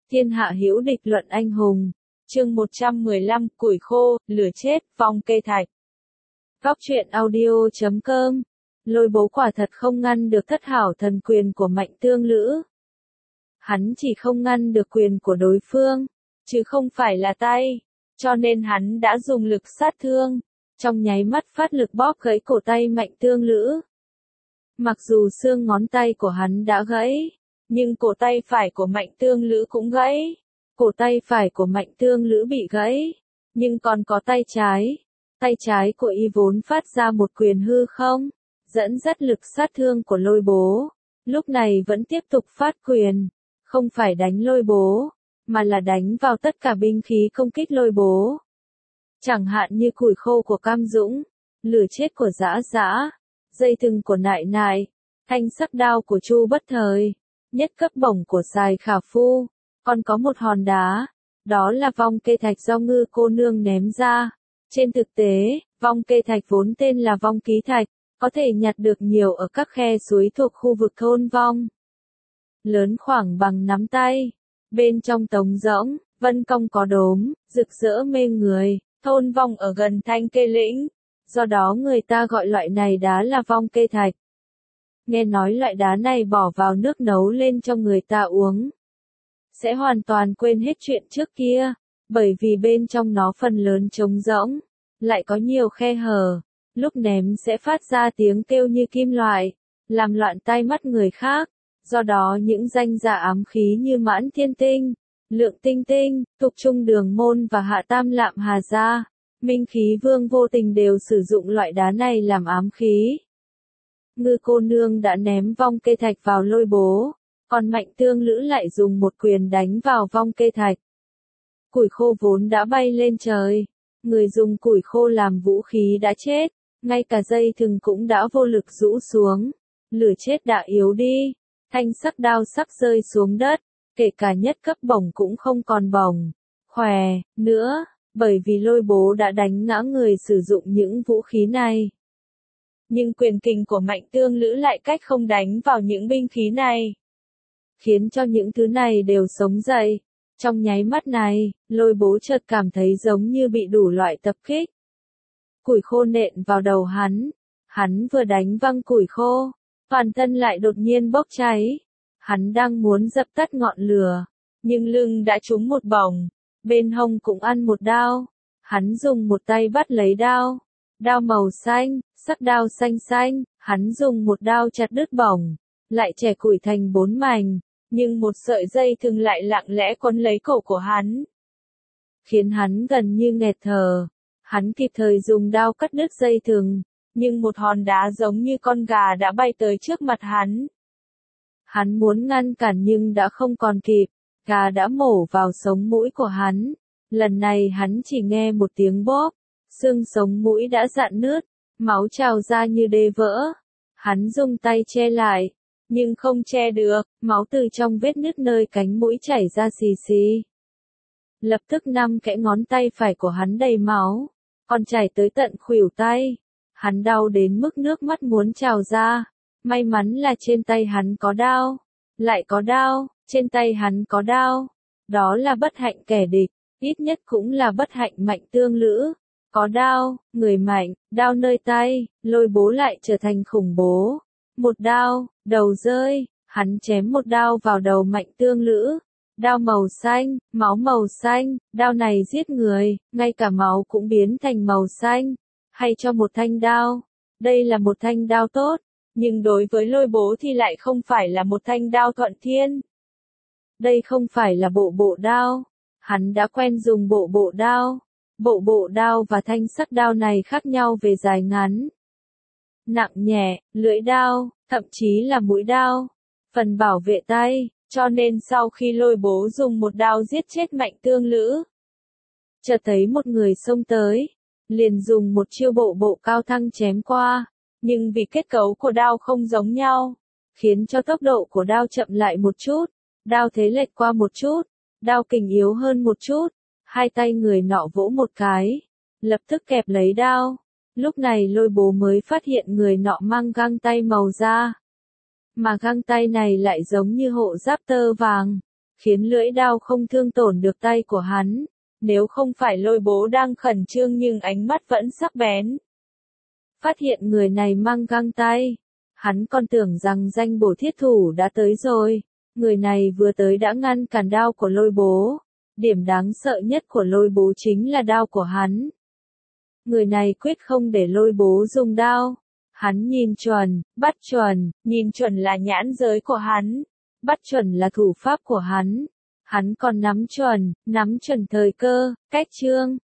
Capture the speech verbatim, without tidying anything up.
Thiên hạ hữu địch luận anh hùng. Chương một trăm mười lăm, củi khô, lửa chết, vong kê thạch. Góc truyện audio chấm com. Lôi bố quả thật không ngăn được thất hảo thần quyền của Mạnh Tương Lữ. Hắn chỉ không ngăn được quyền của đối phương, chứ không phải là tay, cho nên hắn đã dùng lực sát thương, trong nháy mắt phát lực bóp gãy cổ tay Mạnh Tương Lữ. Mặc dù xương ngón tay của hắn đã gãy, nhưng cổ tay phải của Mạnh Tương Lữ cũng gãy. Cổ tay phải của Mạnh Tương Lữ bị gãy, nhưng còn có tay trái. Tay trái của y vốn phát ra một quyền hư không, dẫn dắt lực sát thương của lôi bố. Lúc này vẫn tiếp tục phát quyền, không phải đánh lôi bố, mà là đánh vào tất cả binh khí công kích lôi bố. Chẳng hạn như củi khô của Cam Dũng, lửa chết của Dã Dã, dây thừng của Nại Nại, thanh sắc đao của Chu Bất Thời, nhất cấp bổng của Sài Khả Phu, còn có một hòn đá, đó là vong kê thạch do Ngư cô nương ném ra. Trên thực tế, vong kê thạch vốn tên là vong ký thạch, có thể nhặt được nhiều ở các khe suối thuộc khu vực thôn vong. Lớn khoảng bằng nắm tay, bên trong trống rỗng, vân cong có đốm, rực rỡ mê người, thôn vong ở gần Thanh Kê Lĩnh, do đó người ta gọi loại này đá là vong kê thạch. Nghe nói loại đá này bỏ vào nước nấu lên cho người ta uống, sẽ hoàn toàn quên hết chuyện trước kia, bởi vì bên trong nó phần lớn trống rỗng, lại có nhiều khe hở, lúc ném sẽ phát ra tiếng kêu như kim loại, làm loạn tai mắt người khác. Do đó những danh giả ám khí như Mãn Thiên Tinh, Lượng Tinh Tinh, Tục Trung Đường Môn và Hạ Tam Lạm Hà Gia, Minh Khí Vương vô tình đều sử dụng loại đá này làm ám khí. Ngư cô nương đã ném vong kê thạch vào lôi bố, còn Mạnh Tương Lữ lại dùng một quyền đánh vào vong kê thạch. Củi khô vốn đã bay lên trời, người dùng củi khô làm vũ khí đã chết, ngay cả dây thừng cũng đã vô lực rũ xuống, lửa chết đã yếu đi. Thanh sắc đao sắc rơi xuống đất, kể cả nhất cấp bổng cũng không còn bổng, khỏe, nữa, bởi vì lôi bố đã đánh ngã người sử dụng những vũ khí này. Nhưng quyền kình của Mạnh Tương Lữ lại cách không đánh vào những binh khí này, khiến cho những thứ này đều sống dậy. Trong nháy mắt này, lôi bố chợt cảm thấy giống như bị đủ loại tập kích. Củi khô nện vào đầu hắn, hắn vừa đánh văng củi khô, toàn thân lại đột nhiên bốc cháy. Hắn đang muốn dập tắt ngọn lửa, nhưng lưng đã trúng một bổng, bên hông cũng ăn một đao. Hắn dùng một tay bắt lấy đao, đao màu xanh, sắc đao xanh xanh, hắn dùng một đao chặt đứt bổng, lại chẻ củi thành bốn mảnh, nhưng một sợi dây thừng lại lặng lẽ quấn lấy cổ của hắn, khiến hắn gần như nghẹt thở. Hắn kịp thời dùng đao cắt đứt dây thừng, nhưng một hòn đá giống như con gà đã bay tới trước mặt hắn. Hắn muốn ngăn cản nhưng đã không còn kịp, gà đã mổ vào sống mũi của hắn. Lần này hắn chỉ nghe một tiếng bóp, xương sống mũi đã rạn nứt, máu trào ra như đê vỡ. Hắn dùng tay che lại, nhưng không che được, máu từ trong vết nứt nơi cánh mũi chảy ra xì xì. Lập tức năm kẽ ngón tay phải của hắn đầy máu, còn chảy tới tận khuỷu tay. Hắn đau đến mức nước mắt muốn trào ra. May mắn là trên tay hắn có đao, lại có đao, trên tay hắn có đao. Đó là bất hạnh kẻ địch, ít nhất cũng là bất hạnh Mạnh Tương Lữ. Có đao, người mạnh, đao nơi tay, lôi bố lại trở thành khủng bố. Một đao, đầu rơi, hắn chém một đao vào đầu Mạnh Tương Lữ. Đao màu xanh, máu màu xanh, đao này giết người, ngay cả máu cũng biến thành màu xanh. Hay cho một thanh đao, đây là một thanh đao tốt, nhưng đối với lôi bố thì lại không phải là một thanh đao thuận thiên. Đây không phải là bộ bộ đao, hắn đã quen dùng bộ bộ đao. Bộ bộ đao và thanh sắc đao này khác nhau về dài ngắn, nặng nhẹ, lưỡi đao, thậm chí là mũi đao, phần bảo vệ tay, cho nên sau khi lôi bố dùng một đao giết chết Mạnh Tương Lữ, chợt thấy một người xông tới, liền dùng một chiêu bộ bộ cao thăng chém qua, nhưng vì kết cấu của đao không giống nhau, khiến cho tốc độ của đao chậm lại một chút, đao thế lệch qua một chút, đao kình yếu hơn một chút, hai tay người nọ vỗ một cái, lập tức kẹp lấy đao. Lúc này lôi bố mới phát hiện người nọ mang găng tay màu da, mà găng tay này lại giống như hộ giáp tơ vàng, khiến lưỡi đao không thương tổn được tay của hắn. Nếu không phải Lôi Bố đang khẩn trương nhưng ánh mắt vẫn sắc bén. Phát hiện người này mang găng tay, hắn còn tưởng rằng danh bổ thiết thủ đã tới rồi. Người này vừa tới đã ngăn cản đao của Lôi Bố. Điểm đáng sợ nhất của Lôi Bố chính là đao của hắn. Người này quyết không để Lôi Bố dùng đao. Hắn nhìn chuẩn, bắt chuẩn, nhìn chuẩn là nhãn giới của hắn. Bắt chuẩn là thủ pháp của hắn. Hắn còn nắm chuẩn, nắm chuẩn thời cơ, cách chương.